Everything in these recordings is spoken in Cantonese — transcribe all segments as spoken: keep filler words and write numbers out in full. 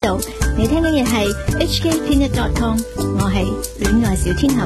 度，你聽緊嘅係 H K 天一 dot com， 我係戀愛小天后。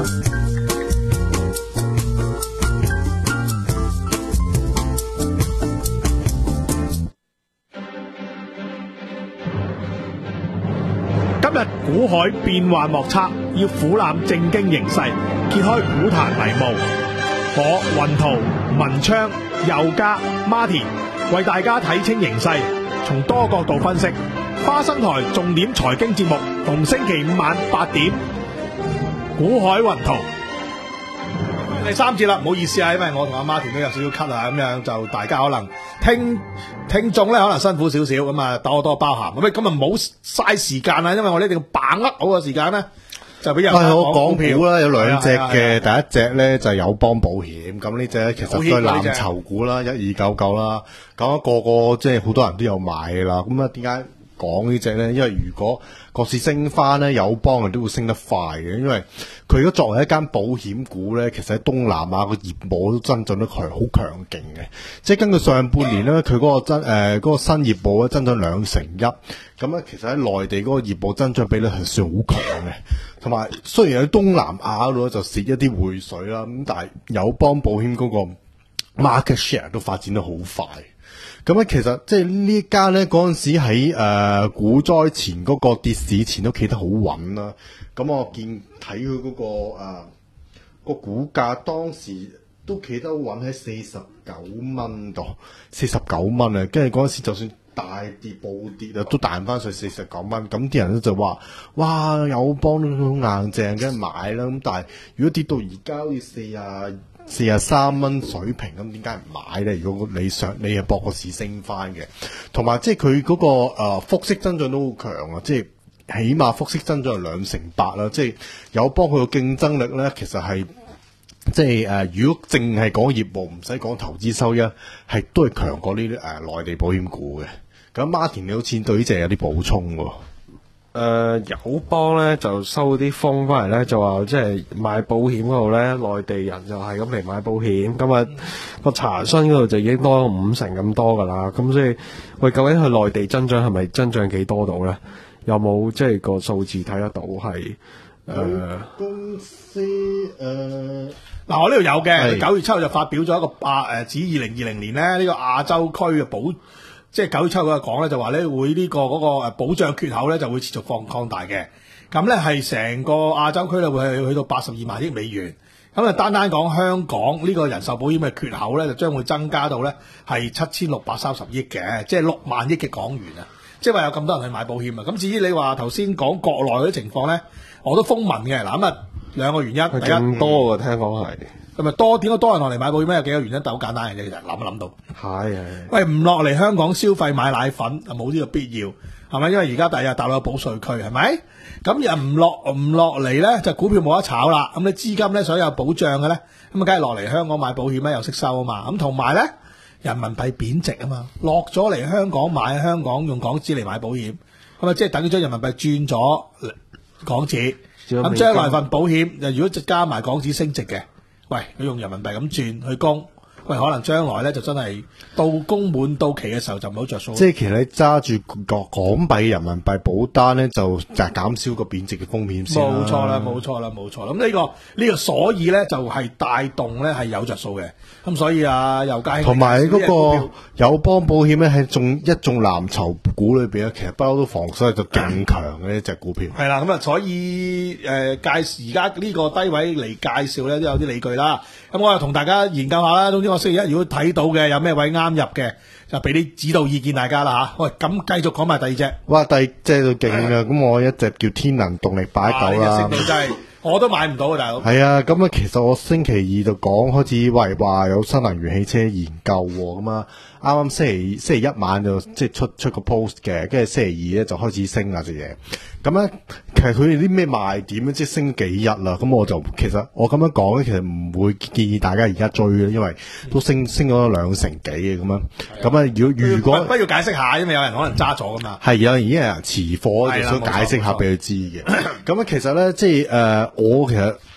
今日股海變幻莫測，要俯瞰正經形勢，揭開股壇迷霧。我雲圖、文昌、佑嘉、Martin 為大家睇清形勢，從多角度分析。花生台重點財經節目，逢星期五晚八點，股海雲圖。第三節啦，唔好意思啊，因為我同阿 Martin 都有少少咳啊，咁樣就大家可能聽聽眾咧可能辛苦少少，咁啊多多包涵。咁啊咁啊唔好嘥時間啦，因為我呢一定要把握好個時間咧，就俾人喂，我講股啦，有兩隻嘅，第一隻咧就係友邦保險，咁呢隻咧其實都係藍籌股啦，一二九九啦，咁個個即係好多人都有買啦，咁啊點解講呢隻咧？因為如果個市升翻咧，友邦人都會升得快嘅，因為佢如果作為一間保險股咧，其實喺東南亞個業務都增長得強，好強勁嘅。即係根據上半年咧，佢嗰個增誒嗰個新業務咧增長兩成一，咁咧其實喺內地嗰個業務增長比率係算好強嘅。同埋雖然喺東南亞度就蝕一啲匯水啦，咁但係友邦保險嗰個 market share 都發展得好快。咁咧，其實即係呢家咧嗰陣時喺誒、呃、股災前嗰個跌市前都企得好穩啦。咁我見睇佢嗰個誒、呃嗰個股價當時都企得好穩喺四十九蚊度，四十九蚊啊！跟住嗰陣時就算大跌暴跌啊，都彈翻上四十九蚊。咁啲人咧就話：哇，友邦都好硬淨，梗係買啦。咁但係如果跌到而家好似四啊〜四十三蚊水平，咁點解唔買咧？如果你想你係博個市升翻嘅，同埋即係佢嗰個誒複息增長都好強啊！即係起碼複息增長係兩成八啦。即係友邦佢個競爭力咧，其實係即係誒，如果淨係講業務，唔使講投資收益，係都係強過呢啲誒內地保險股嘅。咁 Martin 你好似對呢隻有啲補充喎。 誒、呃、友邦咧就收啲風翻嚟咧，就話即係買保險嗰度咧，內地人就係咁嚟買保險，咁啊個查詢嗰度就已經多咗五成咁多噶啦。咁所以喂，究竟佢內地增長係咪增長幾多度咧？有冇即係個數字睇得到係誒、呃、 公司誒？嗱、 呃，我呢度有嘅，九月七號就發表咗一個亞誒指二零二零年咧呢、呢個亞洲區嘅保。即係九月七號嗰日講咧，就話咧會呢個嗰個誒保障缺口咧就會持續放擴大嘅。咁咧係成個亞洲區咧會係去到八十二萬億美元。咁啊單單講香港呢個人壽保險嘅缺口咧，就將會增加到咧係七千六百三十億嘅，即係六萬億嘅港元啊！即係話有咁多人去買保險啊！咁至於你話頭先講國內嗰啲情況咧，我都風聞嘅。嗱咁啊兩個原因， 係咁多嘅，聽講係。 咁咪多點解多人落嚟買保險咩？有幾個原因，但好簡單嘅啫，其實諗一諗到。 係係。 喂，唔落嚟香港消費買奶粉，就冇呢個必要，係咪？因為而家第日大陸有保稅區，係咪？咁人唔落唔落嚟咧，就股票冇得炒啦。咁你資金咧想有保障嘅咧，咁啊梗係落嚟香港買保險咧，又識收啊嘛。咁同埋咧，人民幣貶值啊嘛，落咗嚟香港買香港用港紙嚟買保險，咁啊即係等於將人民幣轉咗港紙。咁將來份保險，就如果加埋港紙升值嘅。喂，佢用人民幣咁轉去供，喂，可能將來咧就真係到供滿到期嘅時候就唔好着數。 即係其實你揸住港港幣人民幣保單咧，就就係減少個貶值嘅風險先啦。 冇錯啦，冇錯啦，冇錯啦。咁呢、呢個呢、呢個所以咧就係、是、帶動咧係有着數嘅。咁所以啊，尤佳同埋嗰個友邦保險咧喺眾一眾藍籌股裏邊咧，其實不嬲都防守就勁強嘅一隻股票。 係啦，咁啊，所以誒、呃、介而家呢個低位嚟介紹咧都有啲理據啦。咁我又同大家研究下啦。總之我星期一如果睇到嘅有咩位啱入嘅，就俾啲指導意見大家啦吓。喂，咁繼續講埋第二隻。 哇，第二隻都勁啊！咁我一隻叫天能動力八九啦。 啊，真係我都買唔到啊，大佬。 係啊，咁啊，其實我星期二就講開始喂話有新能源汽車研究咁啊。啱啱星期星期一晚就即係出出個 post 嘅，跟住星期二咧就開始升啦隻嘢。咁咧，其實佢哋啲咩賣點咧，即係升幾日啦。咁我就其實我咁樣講咧，其實唔會建議大家而家追嘅，因為都升升咗兩成幾嘅咁樣。咁啊，如果如果不要解釋下，因為有人可能揸咗噶嘛。 係有人已經有人持貨，就想解釋下俾佢知嘅。咁啊，其實咧即係誒、呃，我其實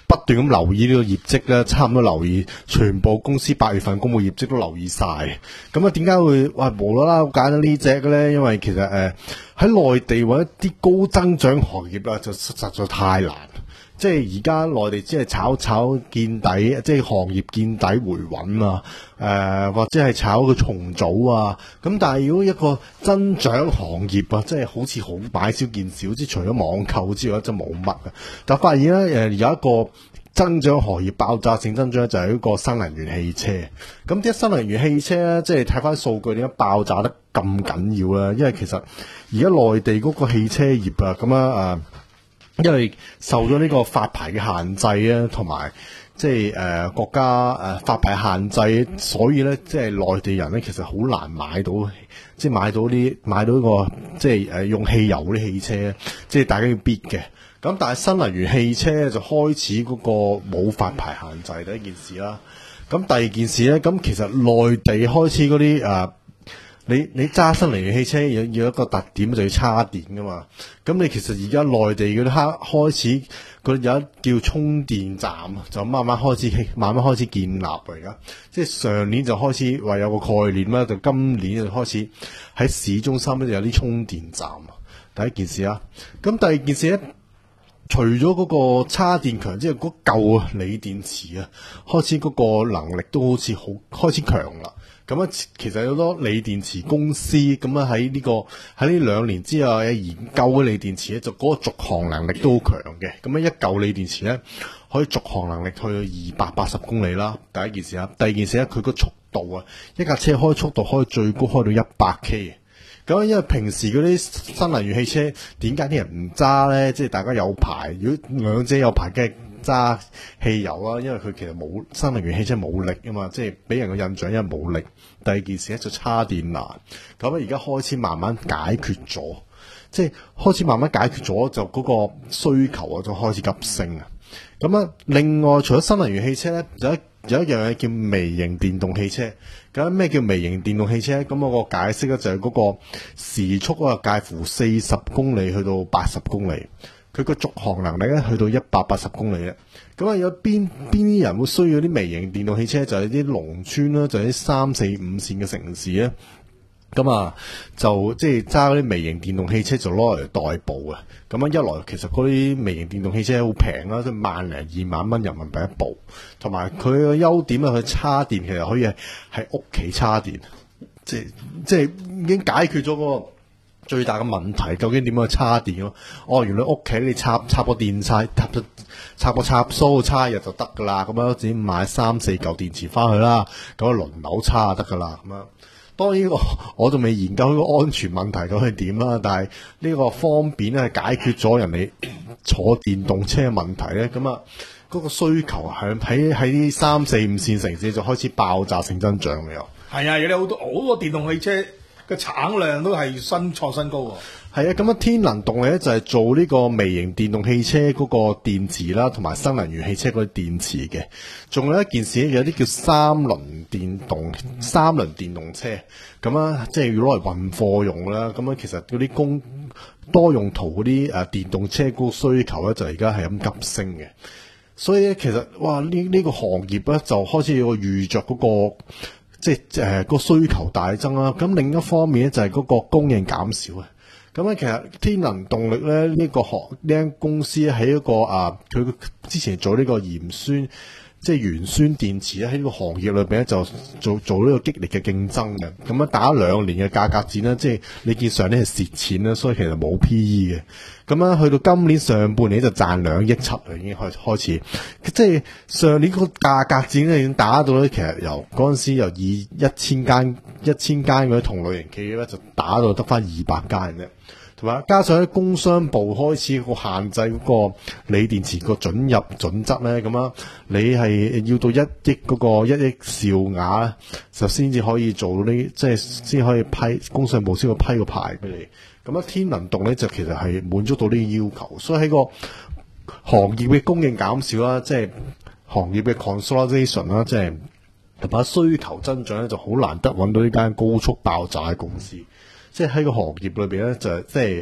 不斷咁留意呢個業績咧，差唔多留意全部公司八月份公布業績都留意晒。咁啊，點解會哇無啦啦揀咗呢隻嘅咧？因為其實誒喺內地揾一啲高增長行業啊，就實在太難。即係而家內地只係炒炒見底，即係行業見底回穩啊，誒、呃、或者係炒個重組啊。咁但係如果一個增長行業啊，即係好似好買少見少，即係除咗網購之外，就冇乜啊。但係發現咧，誒有一個增長行業爆炸性增長就係一個新能源汽車。咁啲新能源汽車咧，即係睇翻數據點解爆炸得咁緊要咧？因為其實而家內地嗰個汽車業啊，咁啊誒。因為受咗呢個發牌嘅限制啊，同埋即係誒國家誒、呃、發牌限制，所以咧即係內地人咧其實好難買到，即係買到啲買到呢個即係誒用汽油嗰啲汽車，即係大家要 bid 嘅。咁但係新能源汽車就開始嗰個冇發牌限制第一件事啦。咁第二件事咧，咁其實內地開始嗰啲誒。你你揸新能源汽車要要一個特點就要叉電噶嘛，咁你其實而家內地嗰啲開開始佢有一叫充電站，就慢慢開始慢慢開始建立嚟噶，即係上年就開始話有個概念啦，就今年就開始喺市中心咧就有啲充電站。第一件事啊，咁第二件事咧，除咗嗰個叉電強，即係嗰舊鋰電池啊，開始嗰個能力都好似好開始強啦。咁啊，其實有好多鋰電池公司咁啊喺呢個喺呢兩年之後研究嘅鋰電池咧，就嗰個續航能力都好強嘅。咁啊，一舊鋰電池咧可以續航能力去到二百八十公里啦。第一件事啊，第二件事咧，佢個速度啊，一架車開速度可以最高開到一百 K。咁因為平時嗰啲新能源汽車點解啲人唔揸咧？即係大家有牌，如果兩者有牌，梗係揸汽油啦，因為佢其實冇新能源汽車冇力啊嘛，即係俾人個印象因為冇力。第二件事咧就叉電難，咁啊而家開始慢慢解決咗，即係開始慢慢解決咗，就嗰個需求啊就開始急升啊。咁啊，另外除咗新能源汽車咧，有一有一樣嘢叫微型電動汽車。咁咩叫微型電動汽車？咁我個解釋咧就係嗰個時速啊介乎四十公里去到八十公里。佢個續航能力咧去到一百八十公里咧，咁啊有邊邊啲人會需要啲微型電動汽車？就係啲農村啦，就係啲三四五線嘅城市咧，咁啊就即係揸嗰啲微型電動汽車就攞嚟代步啊。咁啊一來其實嗰啲微型電動汽車好平啦，即係萬零二萬蚊人民幣一部，同埋佢嘅優點啊，佢叉電其實可以係喺屋企叉電，即係即係已經解決咗嗰個最大嘅問題，究竟點樣去叉電咯？哦，原來屋企你插插個電插插插個插蘇叉入就得噶啦，咁樣只買三四嚿電池翻去啦，咁樣輪流叉就得噶啦，咁樣。當然我我仲未研究呢個安全問題究竟係點啦，但係呢個方便咧係解決咗人哋坐電動車嘅問題咧，咁啊嗰個需求係喺喺啲三四五線城市就開始爆炸性增長嘅又。 係啊，有啲好多好多電動汽車嘅產量都係新創新高喎。 係啊，咁啊天能動力咧就係做呢個微型電動汽車嗰個電池啦，同埋新能源汽車嗰啲電池嘅。仲有一件事咧，有啲叫三輪電動三輪電動車，咁啊即係要攞嚟運貨用啦。咁啊其實嗰啲公多用途嗰啲誒電動車嗰個需求咧就而家係咁急升嘅。所以咧其實哇呢呢、這個行業咧就開始要預着嗰個即係誒個需求大增啦。咁另一方面咧就係嗰個供應減少啊。咁咧，其實天能動力咧呢、這個行呢間公司喺一個啊，佢之前做呢個鹽酸即係鉛酸電池咧，喺呢個行業裏邊咧就做做呢個激烈嘅競爭嘅。咁樣打兩年嘅價格戰啦，即係你見上年係蝕錢啦，所以其實冇 P E 嘅。咁樣去到今年上半年就賺兩億七啦，已經開開始。即係上年個價格戰咧已經打到咧，其實由嗰陣時由以一千間一千間嗰啲同類型企業咧，就打到得翻二百間啫。同埋加上喺工商部開始個限制嗰個鋰電池個准入準則咧，咁啊，你係要到一億嗰個一億兆瓦咧，就先至可以做到呢，即係先可以批工商部先會批個牌俾你。咁啊，天能動咧就其實係滿足到呢啲要求，所以喺個行業嘅供應減少啦，即係行業嘅 consolidation 啦，即係同埋需求增長咧，就好難得揾到呢間高速爆炸嘅公司。即係喺個行業裏邊咧，就即係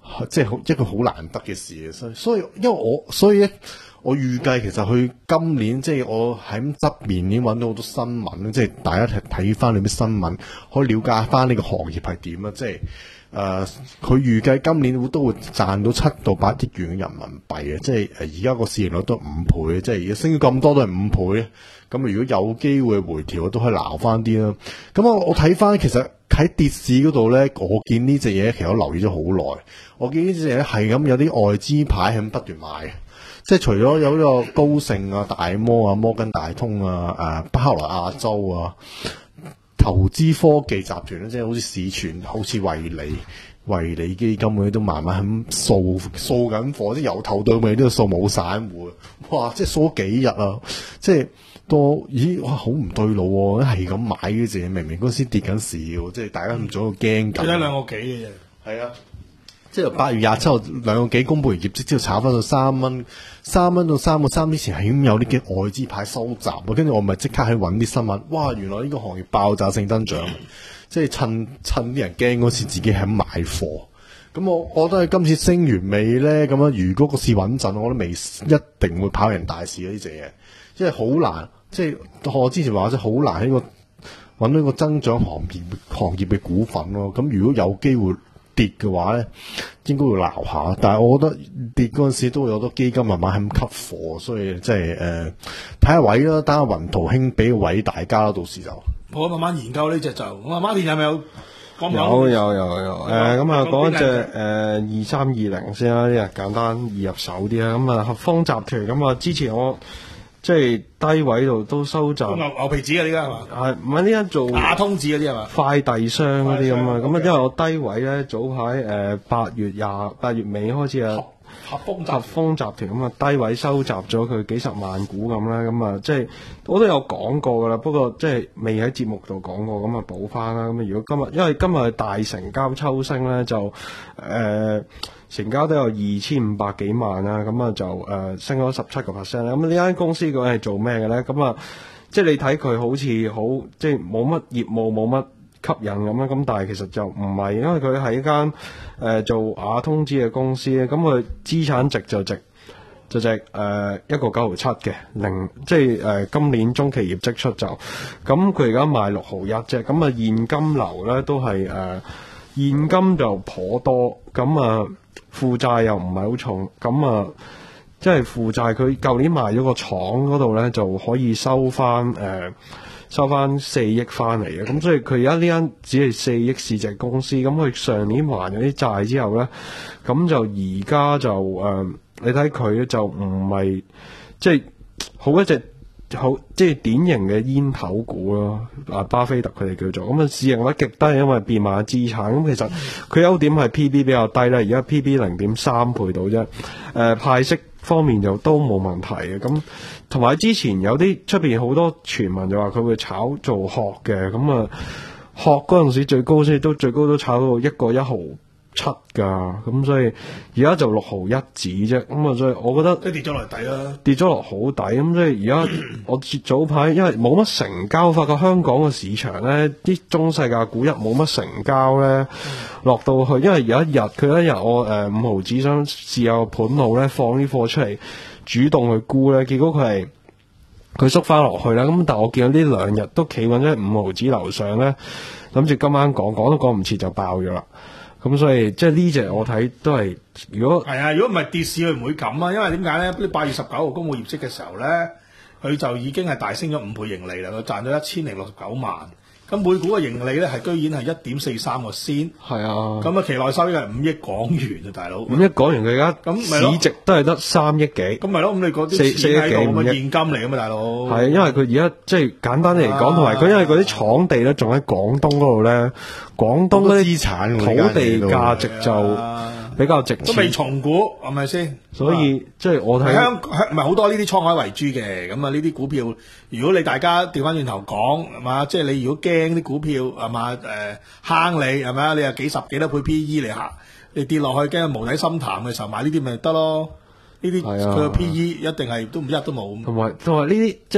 即係好一個好難得嘅事，所以所以因為我所以咧，我預計其實佢今年即係我喺側面已經揾到好多新聞，即係大家睇睇翻你啲新聞，可以了解翻呢個行業係點啊！即係誒，佢預計今年會都會賺到七到八億元嘅人民幣啊！即係誒，而家個市盈率都五倍，即係而家升咗咁多都係五倍。咁如果有機會回調，都可以撈翻啲啦。咁我我睇翻其實喺跌市嗰度咧，我見呢隻嘢其實我留意咗好耐。我見呢隻嘢係咁有啲外資牌係咁不斷買，即係除咗有呢個高盛啊、大摩啊、摩根大通啊、誒、啊、巴克萊亞洲啊、投資科技集團咧，即係好似市傳，好似惠理、惠理基金嗰啲都慢慢咁掃掃緊貨，即係由頭到尾都掃冇散戶。哇！即係掃咗幾日啊！即係多咦？哇！好唔對路喎、啊，係咁買嘅啫，明明嗰時跌緊市喎，即係大家唔早就驚緊。 得兩個幾嘅啫。係啊。即係八月廿七號兩個幾公佈完業績之後炒翻到三蚊，三蚊到三個三之前係咁有啲嘅外資牌收集，跟住我咪即刻去揾啲新聞，哇！原來呢個行業爆炸性增長，即係趁趁啲人驚嗰時自己係咁買貨。咁我我覺得今次升完尾咧，咁樣如果個市穩陣，我都未一定會跑贏大市呢隻嘢，即係好難。即係我之前話即係好難喺個揾到一個增長行業行業嘅股份咯。咁如果有機會跌嘅話咧，應該會鬧下，但係我覺得跌嗰陣時都會有好多基金慢慢咁吸貨，所以即係誒睇下位啦，等下雲圖興俾個位大家啦，到時就我慢慢研究呢隻就。咁啊，Martin有冇有講講？ 有有有有誒，咁啊講一隻誒二三二零先啦，呢隻簡單易入手啲啦。咁啊合豐集團咁啊，之前我即係低位度都收集牛牛皮紙啊，呢家係嘛？ 係唔係呢家做打通紙嗰啲係嘛？ 快遞商嗰啲咁啊，咁啊， okay. 因為我低位咧，早排誒八月廿八月尾開始啊， 合豐集合豐集團咁啊，低位收集咗佢幾十萬股咁啦，咁啊，即係我都有講過噶啦，不過即係未喺節目度講過，咁啊補翻啦。咁啊，如果今日因為今日大成交抽升咧，就誒。呃成交都有二千五百幾萬啦，咁啊就誒、呃、升咗十七個 percent 啦。咁呢間公司究竟係做咩嘅咧？咁啊，即係你睇佢好似好即係冇乜業務冇乜吸引咁啦。咁但係其實就唔係，因為佢係一間誒、呃、做瓦通紙嘅公司咧。咁佢資產值就值就值誒一個九毫七嘅零，即係誒、呃、今年中期業績出就咁，佢而家賣六毫一啫。咁啊現金流咧都係誒、呃、現金就頗多，咁啊。負債又唔係好重，咁啊，即係負債佢舊年賣咗個廠嗰度咧，就可以收翻誒、呃，收翻四億翻嚟嘅，咁所以佢而家呢間只係四億市值公司，咁佢上年還咗啲債之後咧，咁就而家就誒、呃，你睇佢咧就唔係即係好一隻。好即係典型嘅煙頭股咯，啊巴菲特佢哋叫做咁啊，市盈率極低，因為變賣資產。咁其實佢優點係 P B 比較低咧，而家 P B 零點三倍到啫。誒、呃、派息方面就都冇問題嘅。咁同埋之前有啲出邊好多傳聞就話佢會炒做殼嘅，咁啊殼嗰陣時最高先都最高都炒到一個一毫七噶，咁所以而家就六毫一紙啫，咁啊所以我覺得都跌咗落底啦， 跌咗落好底，咁所以而家我早排因為冇乜成交，發覺香港嘅市場咧，啲中細價股一冇乜成交咧，落到去，因為有一日佢一日我誒、呃、五毫紙想試下個盤路咧，放啲貨出嚟，主動去沽咧，結果佢係佢縮翻落去啦，咁但係我見到呢兩日都企穩喺五毫紙樓上咧，諗住今晚講講都講唔切就爆咗啦。咁所以即係呢隻我睇都係，如果係啊，如果唔係跌市佢唔會咁啊，因為點解咧？呢八月十九號公布業績嘅時候咧，佢就已經係大升咗五倍盈利啦，佢賺咗一千零六十九萬。咁每股嘅盈利咧係居然係一點四三個仙，係啊， 咁啊期內收益係五億港元啊，大佬五億港元佢而家咁市值都係得三億幾， 咁咪咯，咁你嗰啲錢喺度咁啊現金嚟噶嘛，大佬係因為佢而家即係簡單嚟講，同埋佢因為嗰啲廠地咧仲喺廣東嗰度咧，廣東嗰啲資產土地價值就比較值錢， 都未重估係咪先？ 所以、啊、即係我睇香唔係好多呢啲滄海遺珠嘅，咁啊呢啲股票，如果你大家調翻轉頭講係嘛，即係你如果驚啲股票係嘛誒坑你係咪啊？你又幾十幾多倍 P E 嚟嚇，你跌落去驚無底深潭嘅時候買呢啲咪得咯？呢啲佢嘅 P E 一定係都唔一都冇。 同埋同埋呢啲即係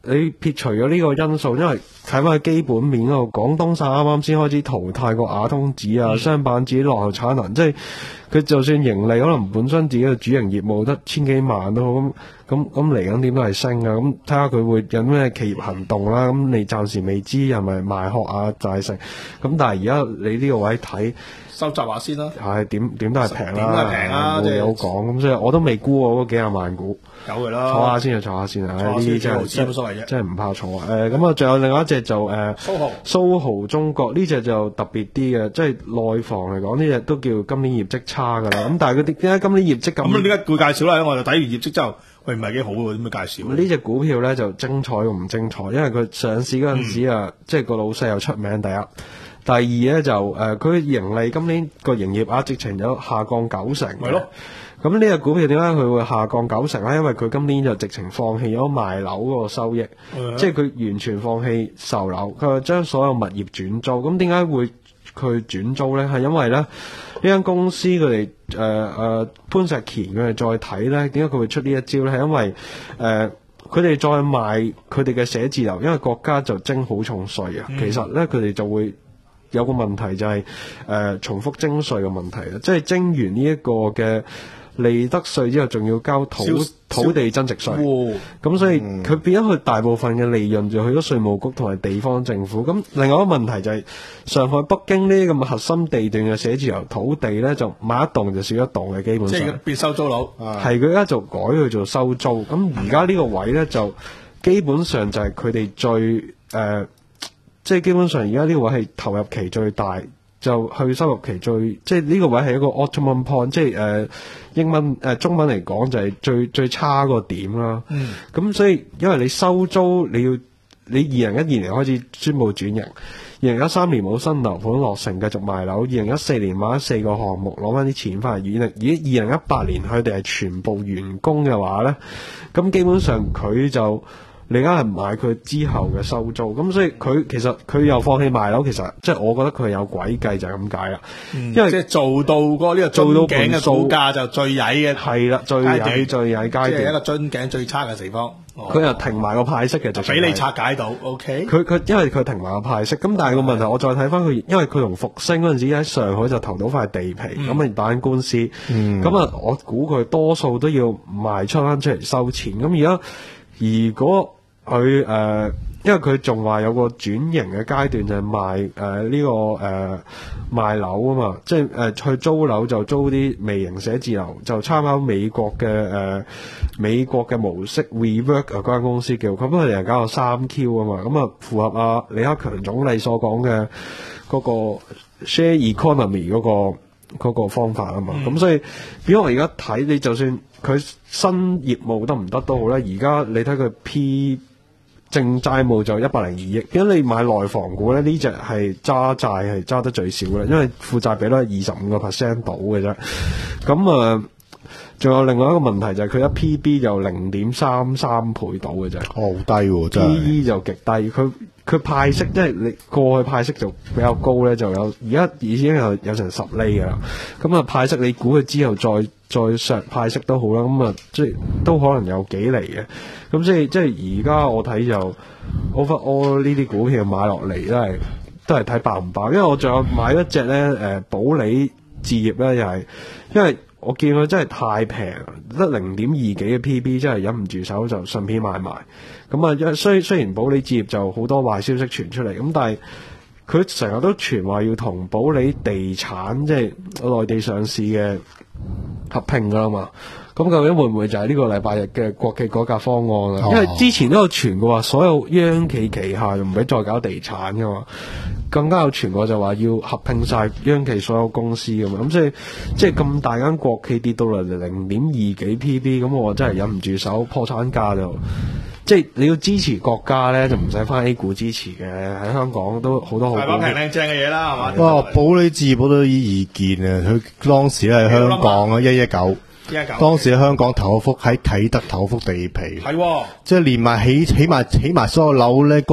你撇除咗呢個因素，因為睇翻佢基本面嗰度，廣東省啱啱先開始淘汰個瓦通紙啊、雙板紙落後產能，即係佢就算盈利，可能本身自己嘅主營業務得千幾萬都好，咁咁咁嚟緊點都係升啊！咁睇下佢會有咩企業行動啦。咁你暫時未知係咪賣殼啊、債息？咁但係而家你呢個位睇。 收集下先啦， 係點點都係平啦， 點都係平啦， 冇嘢好講咁，所以我都未估過嗰幾廿萬股， 有嘅啦， 坐下先就坐下先啊！呢啲真係冇所謂啫， 真係唔怕坐啊！誒咁啊，仲有另外一隻就誒蘇豪， 蘇豪中國呢隻就特別啲嘅，即係內房嚟講呢隻都叫今年業績差㗎啦。咁但係佢點解今年業績咁？ 咁點解會介紹咧？我就睇完業績之後，喂唔係幾好喎，點解介紹？ 呢隻股票咧就精彩唔精彩，因為佢上市嗰陣時啊，即係個老細又出名第一。第二咧就誒，佢、呃、盈利今年個營業額直情有下降九成。 係咯。 咁呢個股票點解佢會下降九成咧？因為佢今年就直情放棄咗賣樓嗰個收益，即係佢完全放棄售樓，佢將所有物業轉租。咁點解會佢轉租咧？係因為咧呢間公司佢哋誒誒潘石堅佢哋再睇咧，點解佢會出呢一招咧？係因為誒佢哋再賣佢哋嘅寫字樓，因為國家就徵好重稅啊。嗯、其實咧佢哋就會。有個問題就係、是、誒、呃、重複徵稅嘅問題啦，即係徵完呢一個嘅利得稅之後，仲要交土土地增值稅，咁、哦、所以佢變咗佢大部分嘅利潤就去咗稅務局同埋地方政府。咁另外一個問題就係、是、上海、北京呢啲咁嘅核心地段嘅寫字樓土地咧，就買一棟就少一棟嘅，基本上即係變收租樓， 係佢而家就改去做收租。咁而家呢個位咧就基本上就係佢哋最誒。呃即係基本上而家呢個位係投入期最大，就去收入期最，即係呢個位係一個 optimum point，即係誒、呃、英文誒、呃、中文嚟講就係最最差個點啦。嗯，咁所以因為你收租你要你二零一二年開始宣布轉型，二零一三年冇新樓盤落成繼續賣樓，二零一四年買咗四個項目攞翻啲錢翻嚟，而二零一八年佢哋係全部完工嘅話咧，咁基本上佢就。你而家係買佢之後嘅收租，咁所以佢其實佢又放棄賣樓，其實即係我覺得佢係有詭計就係咁解啦。 嗯、 因為即係做到嗰呢個做到頸嘅股價就最曳嘅， 係啦，最曳最曳階段， 即係一個樽頸最差嘅地方。 佢、哦、又停埋個派息嘅，就俾你拆解到。O K，佢佢因為佢停埋個派息，咁但係個問題，我再睇翻佢，因為佢同復星嗰陣時喺上海就投到塊地皮，咁啊打緊官司，咁啊、嗯、我估佢多數都要賣出翻出嚟收錢。咁而家如果佢誒、呃，因為佢仲話有個轉型嘅階段就係賣誒呢、呃這個誒、呃、賣樓啊嘛，即係誒、呃、去租樓就租啲微型寫字樓，就參考美國嘅誒、呃、美國嘅模式 WeWork 啊嗰間公司叫，咁佢哋係搞到三 Q 啊嘛，咁啊符合阿、啊、李克強總理所講嘅嗰個 share economy 嗰、那個。嗰個方法啊嘛，咁、嗯、所以，比如我而家睇你，就算佢新業務得唔得都好咧，而家你睇佢 P 淨債務就一百零二億，因為你買內房股咧，呢隻係揸債係揸得最少嘅，因為負債比率係二十五個 percent 到嘅啫。咁啊，仲、呃、有另外一個問題就係佢一 P B 就零點三三倍到嘅啫， 好、哦、低喎、啊，真係 P E 就極低，佢。佢派息即係你過去派息就比較高咧，就有而家已經有有成十厘㗎啦。咁啊派息你估佢之後再再上派息都好啦，咁啊即係都可能有幾厘嘅。咁即係即係而家我睇就 overall 呢啲股票買落嚟都係都係睇爆唔爆，因為我仲有買一隻咧誒保利置業咧又係，因為我見佢真係太平，得零點二幾嘅 P B， 真係忍唔住手就順便買埋。咁啊，雖雖然保利置業就好多壞消息傳出嚟，咁但係佢成日都傳話要同保利地產即係內地上市嘅合併噶啦嘛。咁究竟會唔會就係呢個禮拜日嘅國企改革方案啊？哦、因為之前都有傳過話，所有央企旗下唔俾再搞地產噶嘛，更加有傳過就話要合併晒央企所有公司噶嘛。咁所以即係咁大間國企跌到嚟零點二幾 P B， 咁我真係忍唔住手，破產價就。即係你要支持國家咧，就唔使翻 A 股支持嘅。喺香港都好多好平靚正嘅嘢啦，係嘛？ 哇！保利置業好多啲意見啊！佢當時咧喺香港啊，一一九，一一九，當時喺香港投幅喺啟德投幅地皮，係、哦，即係連埋起起埋起埋所有樓咧，嗰、那個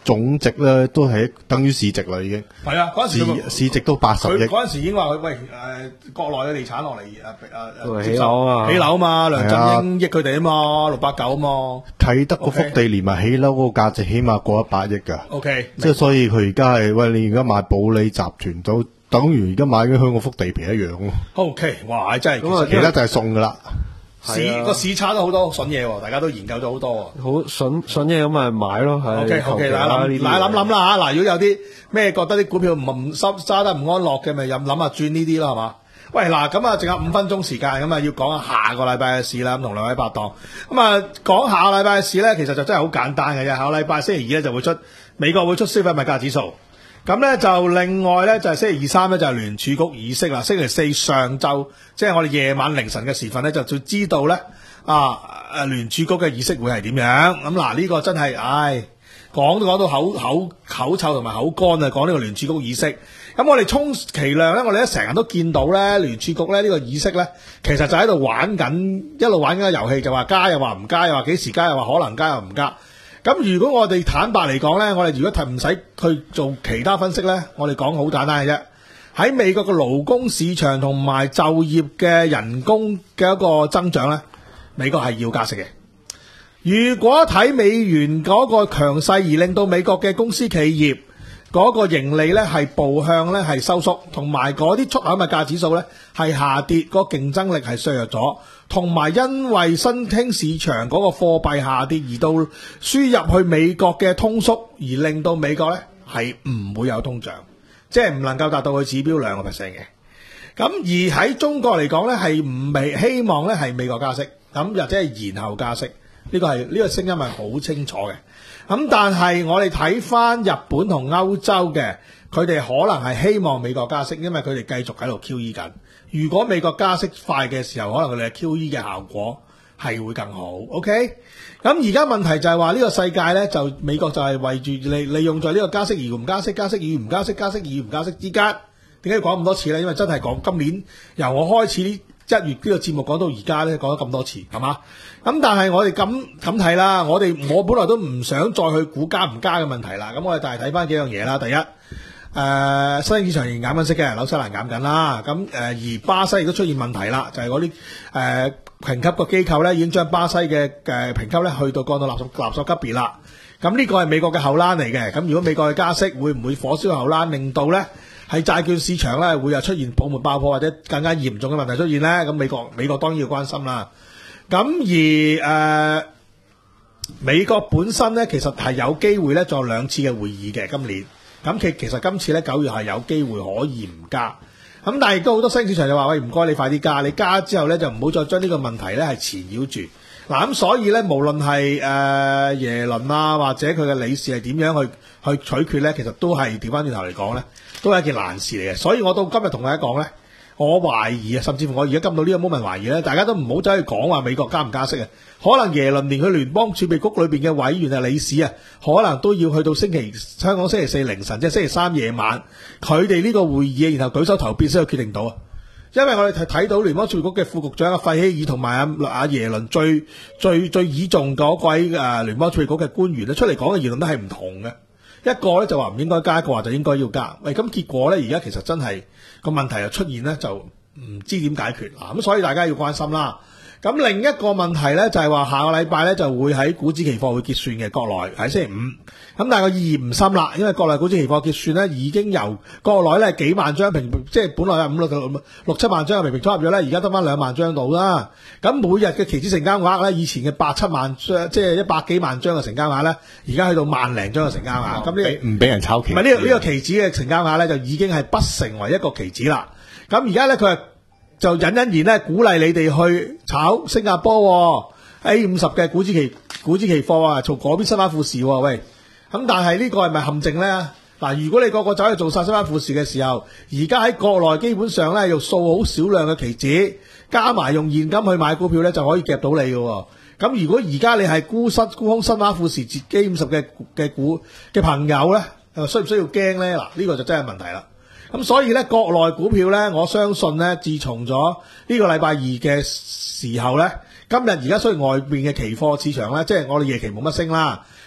總值咧都係等於市值啦，已經係啊，嗰陣時市市值都八十億。 佢嗰陣時已經話佢喂誒、呃、國內嘅地產落嚟誒誒起樓啊， 起樓嘛，梁振英益佢哋啊嘛，六八九啊嘛。 啟德個幅地連埋起樓嗰個價值起碼過一百億㗎。 O K， 即係所以佢而家係喂你而家買保利集團都等於而家買緊香港幅地皮一樣咯。 O K，哇！真係咁啊，其他就係送㗎啦。 市個市差都好多筍嘢喎，大家都研究咗好多喎。 好筍筍嘢咁咪買咯，係。 O K O K，嗱諗嗱諗諗啦嚇，嗱如果有啲咩覺得啲股票唔唔揸揸得唔安樂嘅，咪諗諗下轉呢啲咯，係嘛？喂嗱，咁啊，淨有五分鐘時間，咁啊要講下下個禮拜嘅事啦，咁同兩位拍檔，咁啊講下個禮拜嘅事咧，其實就真係好簡單嘅啫。下個禮拜星期二咧就會出美國會出消費物價指數，咁咧就另外咧就係星期二三咧就係聯儲局議息啦。星期四上晝即係我哋夜晚凌晨嘅時分咧，就就知道咧啊誒聯儲局嘅議息會係點樣。咁嗱呢個真係唉講都講到口口口臭同埋口乾啊！講呢個聯儲局議息。咁我哋充其量咧，我哋咧成日都見到咧，聯儲局咧呢個議息咧，其實就喺度玩緊，一路玩緊個遊戲，就話加又話唔加，又話幾時加，又話可能加又唔加。咁如果我哋坦白嚟講咧，我哋如果睇唔使去做其他分析咧，我哋講好簡單嘅啫。喺美國嘅勞工市場同埋就業嘅人工嘅一個增長咧，美國係要加息嘅。如果睇美元嗰個強勢而令到美國嘅公司企業嗰個盈利咧係步向咧係收縮，同埋嗰啲出口物價指數咧係下跌，個競爭力係削弱咗，同埋因為新興市場嗰個貨幣下跌而到輸入去美國嘅通縮，而令到美國咧係唔會有通脹，即係唔能夠達到佢指標兩個 percent 嘅。咁而喺中國嚟講咧係唔未希望咧係美國加息，咁或者係延後加息，呢個係呢個聲音係好清楚嘅。咁但係我哋睇翻日本同歐洲嘅，佢哋可能係希望美國加息，因為佢哋繼續喺度 Q E 緊。如果美國加息快嘅時候，可能佢哋嘅 Q E 嘅效果係會更好。OK，咁而家問題就係話呢個世界呢，就美國就係圍住利利用在呢個加息而唔加息、加息而唔加息、加息而唔加息之間。點解要講咁多次呢？因為真係講今年由我開始呢一月呢個節目講到而家咧，講咗咁多次，係嘛？咁但係我哋咁咁睇啦，我哋我本來都唔想再去估加唔加嘅問題啦。咁我哋但係睇翻幾樣嘢啦。第一，誒、呃、新興市場仍然減緊息嘅，紐西蘭減緊啦。咁誒、呃、而巴西亦都出現問題啦，就係嗰啲誒評級個機構咧已經將巴西嘅誒評級咧去到降到垃圾垃圾級別啦。咁呢個係美國嘅後欄嚟嘅。咁如果美國嘅加息會唔會火燒後欄，令到咧係債券市場咧會又出現泡沫爆破或者更加嚴重嘅問題出現咧？咁美國美國當然要關心啦。咁而誒、呃、美國本身咧其實係有機會咧做兩次嘅會議嘅今年。咁其其實今次咧九月係有機會可以唔加。咁但係亦都好多新興市場就話喂，唔該你快啲加，你加之後咧就唔好再將呢個問題咧係纏繞住。嗱咁所以咧無論係誒、呃、耶倫啊或者佢嘅理事係點樣去去取決咧，其實都係調翻轉頭嚟講咧，都係一件難事嚟嘅。所以我到今日同大家講咧，我懷疑啊，甚至乎我而家今到呢個 moment 懷疑咧，大家都唔好走去講話美國加唔加息啊。可能耶倫連佢聯邦儲備局裏邊嘅委員啊、理事啊，可能都要去到星期香港星期四凌晨，即係星期三夜晚，佢哋呢個會議然後舉手投票先去決定到啊。因為我哋睇睇到聯邦儲備局嘅副局長阿費希爾同埋阿阿耶倫最最最倚重嗰位誒聯邦儲備局嘅官員咧出嚟講嘅言論都係唔同嘅。一個咧就話唔應該加，一個話就應該要加。喂，咁結果咧而家其實真係個問題又出現咧，就唔知點解決嗱。咁所以大家要關心啦。咁另一個問題咧就係話下個禮拜咧就會喺股指期貨會結算嘅，國內喺星期五。咁但係個意義唔深啦，因為國內股指期貨結算咧已經由國內咧幾萬張平，即係本來係五六六六七萬張嘅平平倉合約咧，而家得翻兩萬張到啦。咁每日嘅期指成交額咧，以前嘅八七萬張，即係一百幾萬張嘅成交額咧，而家去到萬零張嘅成交額。咁呢唔俾人炒期？ 唔係呢個呢個期指嘅成交額咧，就已經係不成為一個期指啦。咁而家咧佢係就隱隱然咧鼓勵你哋去炒新加坡 A 五十嘅股指期股指期貨啊，從嗰邊新翻富士喎，喂！咁但係呢個係咪陷阱咧？嗱，如果你個個走去做晒新翻富士嘅時候，而家喺國內基本上咧，用數好少量嘅期指，加埋用現金去買股票咧，就可以夾到你嘅。咁如果而家你係沽失沽空新翻富士折基五十嘅嘅股嘅朋友咧，需唔需要驚咧？嗱，呢個就真係問題啦。咁所以咧，國內股票咧，我相信咧，自從咗呢個禮拜二嘅時候咧，今日而家雖然外邊嘅期貨市場咧，即係我哋夜期冇乜升啦。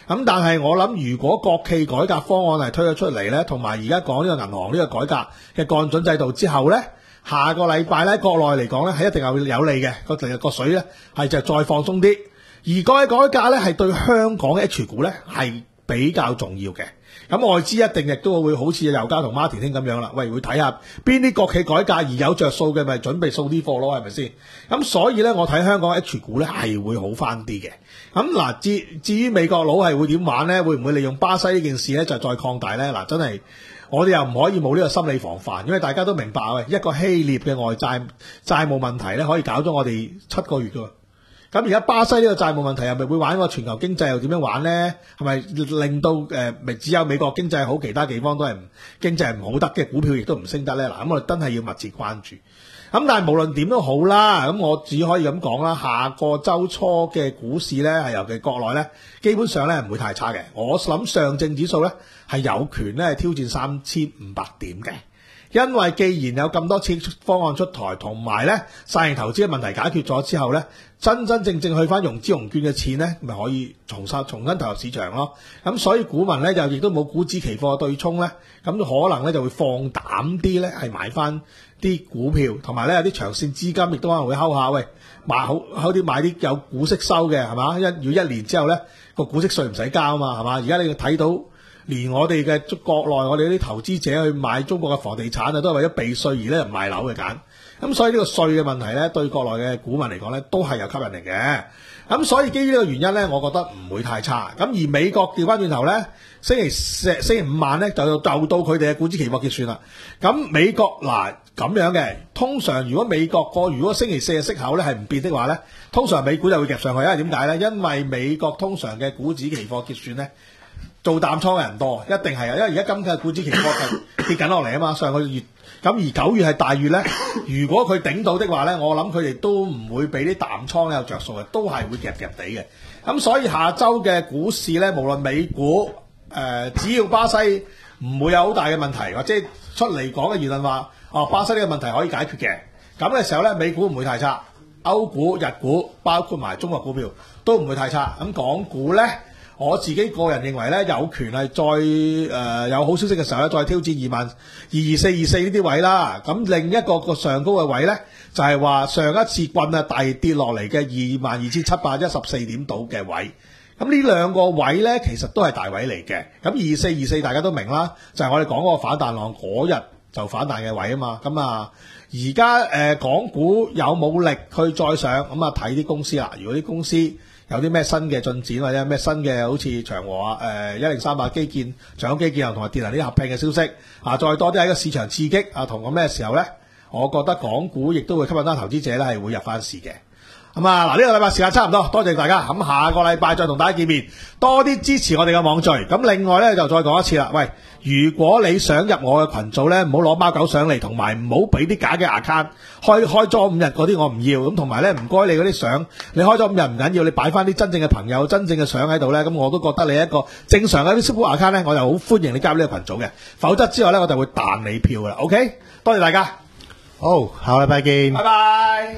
咁但係我諗，如果國企改革方案係推咗出嚟咧，同埋而家講呢個銀行呢個改革嘅降準制度之後咧，下個禮拜咧國內嚟講咧係一定係有利嘅，個個水咧係就再放鬆啲。而嗰啲改革咧係對香港嘅 H 股咧係比較重要嘅。咁外資一定亦都會好似油家同孖田興咁樣啦，喂，會睇下邊啲國企改革而有着數嘅，咪準備掃啲貨咯，係咪先？咁所以咧，我睇香港 H 股咧係會好翻啲嘅。咁嗱，至至於美國佬係會點玩咧？會唔會利用巴西呢件事咧就再擴大咧？嗱，真係我哋又唔可以冇呢個心理防範，因為大家都明白啊，一個希臘嘅外債債務問題咧，可以搞咗我哋七個月噶。咁而家巴西呢個債務問題係咪會玩個全球經濟又點樣玩呢？係咪令到誒咪、呃、只有美國經濟好，其他地方都係唔經濟唔好得嘅，股票亦都唔升得呢？嗱，咁我哋真係要密切關注。咁但係無論點都好啦，咁我只可以咁講啦，下個週初嘅股市呢，係尤其國內呢，基本上呢唔會太差嘅。我諗上證指數呢係有權呢挑戰三千五百點嘅。因為既然有咁多次方案出台，同埋咧曬型投資嘅問題解決咗之後咧，真真正正去翻融資融券嘅錢咧，咪可以重新重新投入市場咯。咁所以股民咧就亦都冇股指期貨嘅對沖咧，咁可能咧就會放膽啲咧係買翻啲股票，同埋咧有啲長線資金亦都可能會睺下，喂買好好啲買啲有股息收嘅係嘛？一如果一年之後咧個股息稅唔使交啊嘛係嘛？而家你要睇到。連我哋嘅國內我哋啲投資者去買中國嘅房地產啊，都係為咗避稅而咧唔賣樓嘅揀。咁所以呢個稅嘅問題咧，對國內嘅股民嚟講咧，都係有吸引力嘅。咁所以基於呢個原因咧，我覺得唔會太差。咁而美國調翻轉頭咧，星期四、星期五晚咧就就到佢哋嘅股指期貨結算啦。咁美國嗱咁樣嘅，通常如果美國個如果星期四嘅息口咧係唔變的話咧，通常美股就會夾上去。因為點解咧？因為美國通常嘅股指期貨結算咧。做淡倉嘅人多，一定係啊！因為而家今期嘅股指期貨係跌緊落嚟啊嘛，上個月咁而九月係大月咧，如果佢頂到的話咧，我諗佢哋都唔會俾啲淡倉有着數嘅，都係會夾夾地嘅。咁所以下週嘅股市咧，無論美股誒、呃，只要巴西唔會有好大嘅問題，或者出嚟講嘅言論話，哦巴西呢個問題可以解決嘅，咁嘅時候咧，美股唔會太差，歐股、日股包括埋中國股票都唔會太差。咁港股咧。我自己個人認為咧，有權係再誒、呃、有好消息嘅時候咧，再挑戰二萬二二四二四呢啲位啦。咁另一個個上高嘅位咧，就係、是、話上一次棍啊大跌落嚟嘅二萬二千七百一十四點度嘅位。咁呢兩個位咧，其實都係大位嚟嘅。咁二四二四大家都明啦，就係、是、我哋講嗰個反彈浪嗰日就反彈嘅位啊嘛。咁啊，而家誒港股有冇力去再上？咁啊睇啲公司啦。如果啲公司有啲咩新嘅進展或者咩新嘅好似長和啊、誒一零三八基建、長江基建又同埋電能啲合併嘅消息啊，再多啲喺個市場刺激啊，同個咩時候咧？我覺得港股亦都會吸引翻投資者咧，係會入翻市嘅。咁啊，嗱、這、呢個禮拜時間差唔多，多謝大家。咁下個禮拜再同大家見面，多啲支持我哋嘅網聚。咁另外咧就再講一次啦，喂，如果你想入我嘅群組咧，唔好攞貓狗上嚟，同埋唔好俾啲假嘅 account 開開咗五日嗰啲我唔要。咁同埋咧唔該你嗰啲相，你開咗五日唔緊要，你擺翻啲真正嘅朋友、真正嘅相喺度咧，咁我都覺得你一個正常嘅啲 super account 咧，我就好歡迎你加入呢個群組嘅。否則之後咧，我就會彈你票噶啦。OK， 多謝大家。 好，下個禮拜見。 拜拜。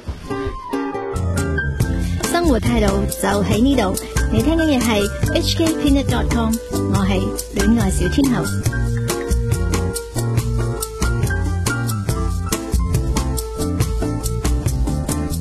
生活態度就喺呢度，你聽緊嘅係 H K Peanut dot com， 我係戀愛小天后。